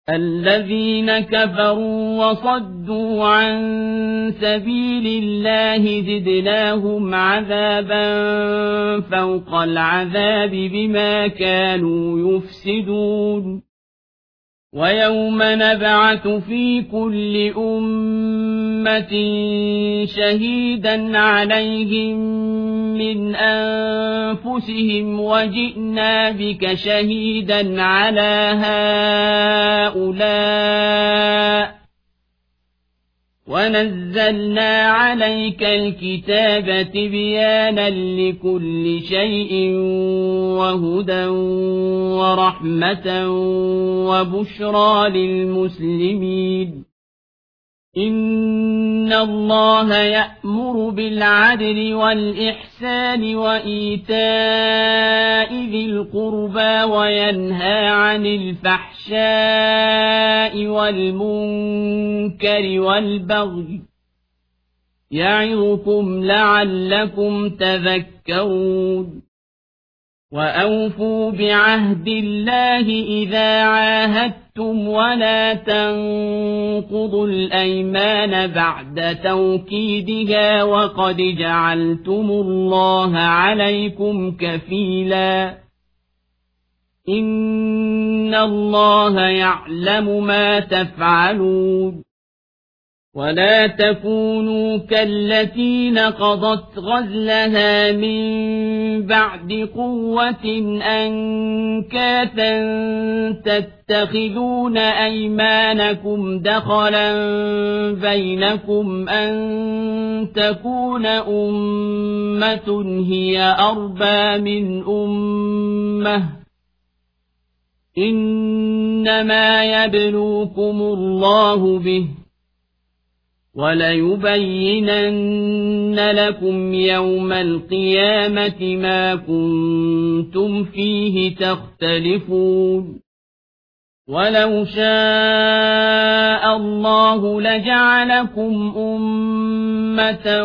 الذين كفروا وصدوا عن سبيل الله زدناهم عذابا فوق العذاب بما كانوا يفسدون ويوم نبعث في كل أمة شهيدا عليهم من أنفسهم وجئنا بك شهيدا على هؤلاء ونزلنا عليك الكتاب تبيانا لكل شيء وهدى ورحمة وبشرى للمسلمين إن الله يأمر بالعدل والإحسان وإيتاء ذي القربى وينهى عن الفحشاء والمنكر والبغي يعظكم لعلكم تذكرون وأوفوا بعهد الله إذا عاهدتم ولا تنقضوا الأيمان بعد توكيدها وقد جعلتم الله عليكم كفيلا إن الله يعلم ما تفعلون ولا تكونوا كالتي نقضت غزلها من بعد قوة أنكاثا تتخذون أيمانكم دخلا بينكم أن تكون أمة هي أربى من أمة إنما يبلوكم الله به وليبينن لكم يوم القيامة ما كنتم فيه تختلفون ولو شاء الله لجعلكم أمة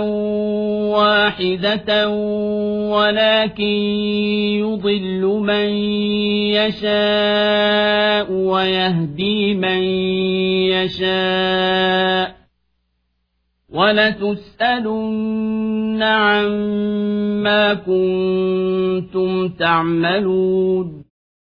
واحدة ولكن يضل من يشاء ويهدي من يشاء ولتسألن عما كنتم تعملون